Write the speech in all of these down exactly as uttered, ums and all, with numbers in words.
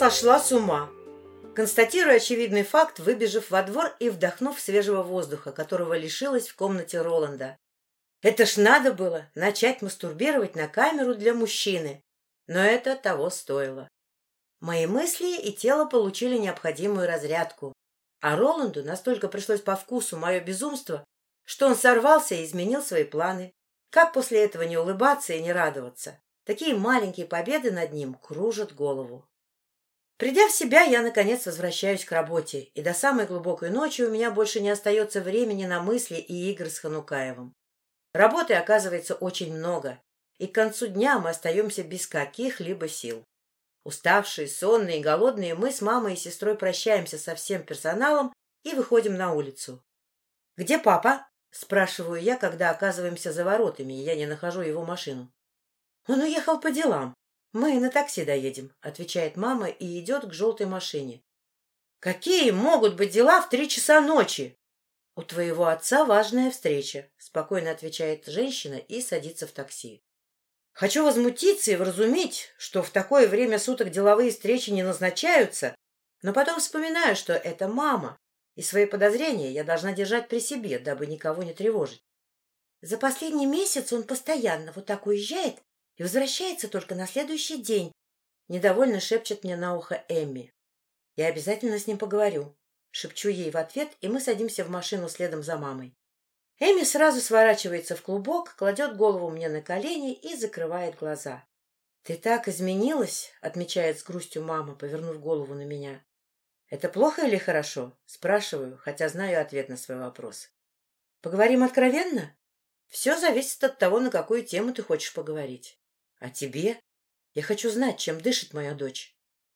сошла с ума. Констатирую очевидный факт, выбежав во двор и вдохнув свежего воздуха, которого лишилась в комнате Роланда. Это ж надо было начать мастурбировать на камеру для мужчины. Но это того стоило. Мои мысли и тело получили необходимую разрядку. А Роланду настолько пришлось по вкусу мое безумство, что он сорвался и изменил свои планы. Как после этого не улыбаться и не радоваться? Такие маленькие победы над ним кружат голову. Придя в себя, я, наконец, возвращаюсь к работе, и до самой глубокой ночи у меня больше не остается времени на мысли и игры с Ханукаевым. Работы, оказывается, очень много, и к концу дня мы остаемся без каких-либо сил. Уставшие, сонные и голодные, мы с мамой и сестрой прощаемся со всем персоналом и выходим на улицу. «Где папа?» – спрашиваю я, когда оказываемся за воротами, и я не нахожу его машину. «Он уехал по делам. Мы на такси доедем», — отвечает мама и идет к желтой машине. «Какие могут быть дела в три часа ночи?» «У твоего отца важная встреча», — спокойно отвечает женщина и садится в такси. Хочу возмутиться и вразумить, что в такое время суток деловые встречи не назначаются, но потом вспоминаю, что это мама, и свои подозрения я должна держать при себе, дабы никого не тревожить. За последний месяц он постоянно вот так уезжает и возвращается только на следующий день, — недовольно шепчет мне на ухо Эмми. Я обязательно с ним поговорю. Шепчу ей в ответ, и мы садимся в машину следом за мамой. Эмми сразу сворачивается в клубок, кладет голову мне на колени и закрывает глаза. — Ты так изменилась, — отмечает с грустью мама, повернув голову на меня. — Это плохо или хорошо? — спрашиваю, хотя знаю ответ на свой вопрос. — Поговорим откровенно? Все зависит от того, на какую тему ты хочешь поговорить. А тебе? Я хочу знать, чем дышит моя дочь.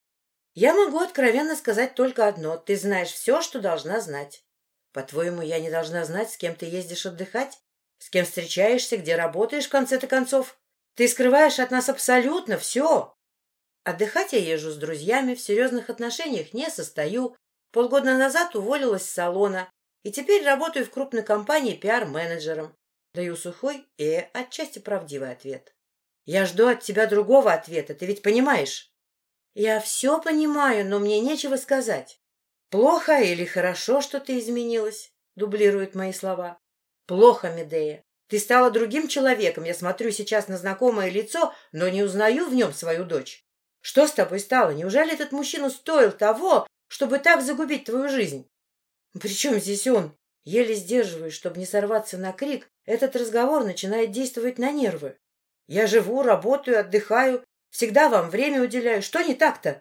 Я могу откровенно сказать только одно. Ты знаешь все, что должна знать. По-твоему, я не должна знать, с кем ты ездишь отдыхать? С кем встречаешься, где работаешь, в конце-то концов? Ты скрываешь от нас абсолютно все. Отдыхать я езжу с друзьями, в серьезных отношениях не состою. Полгода назад уволилась с салона и теперь работаю в крупной компании пиар-менеджером. Даю сухой и отчасти правдивый ответ. Я жду от тебя другого ответа, ты ведь понимаешь? Я все понимаю, но мне нечего сказать. Плохо или хорошо, что ты изменилась? Дублирует мои слова. Плохо, Медея. Ты стала другим человеком. Я смотрю сейчас на знакомое лицо, но не узнаю в нем свою дочь. Что с тобой стало? Неужели этот мужчина стоил того, чтобы так загубить твою жизнь? Причем здесь он? Еле сдерживаюсь, чтобы не сорваться на крик. Этот разговор начинает действовать на нервы. Я живу, работаю, отдыхаю, всегда вам время уделяю. Что не так-то?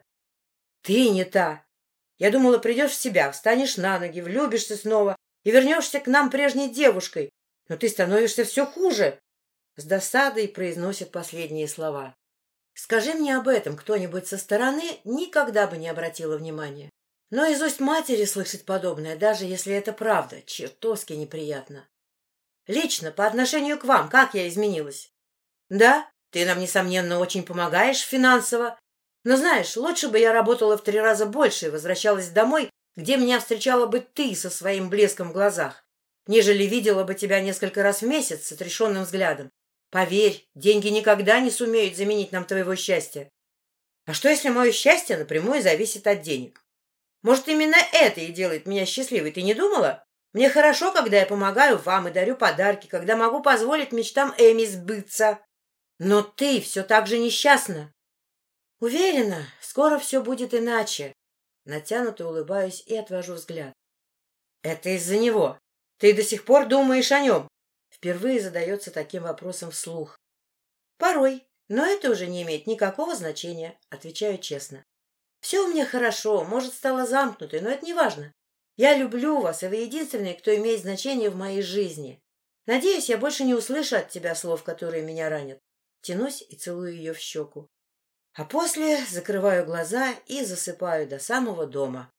Ты не та. Я думала, придешь в себя, встанешь на ноги, влюбишься снова и вернешься к нам прежней девушкой. Но ты становишься все хуже. С досадой произносит последние слова. Скажи мне об этом кто-нибудь со стороны, никогда бы не обратила внимания. Но из уст матери слышать подобное, даже если это правда, чертовски неприятно. Лично, по отношению к вам, как я изменилась? Да, ты нам, несомненно, очень помогаешь финансово. Но знаешь, лучше бы я работала в три раза больше и возвращалась домой, где меня встречала бы ты со своим блеском в глазах, нежели видела бы тебя несколько раз в месяц с отрешенным взглядом. Поверь, деньги никогда не сумеют заменить нам твоего счастья. А что, если мое счастье напрямую зависит от денег? Может, именно это и делает меня счастливой, ты не думала? Мне хорошо, когда я помогаю вам и дарю подарки, когда могу позволить мечтам Эми сбыться. Но ты все так же несчастна. Уверена, скоро все будет иначе. Натянуто улыбаюсь и отвожу взгляд. Это из-за него. Ты до сих пор думаешь о нем? Впервые задается таким вопросом вслух. Порой, но это уже не имеет никакого значения, отвечаю честно. Все у меня хорошо, может, стало замкнутой, но это не важно. Я люблю вас, и вы единственный, кто имеет значение в моей жизни. Надеюсь, я больше не услышу от тебя слов, которые меня ранят. Тянусь и целую ее в щеку. А после закрываю глаза и засыпаю до самого дома.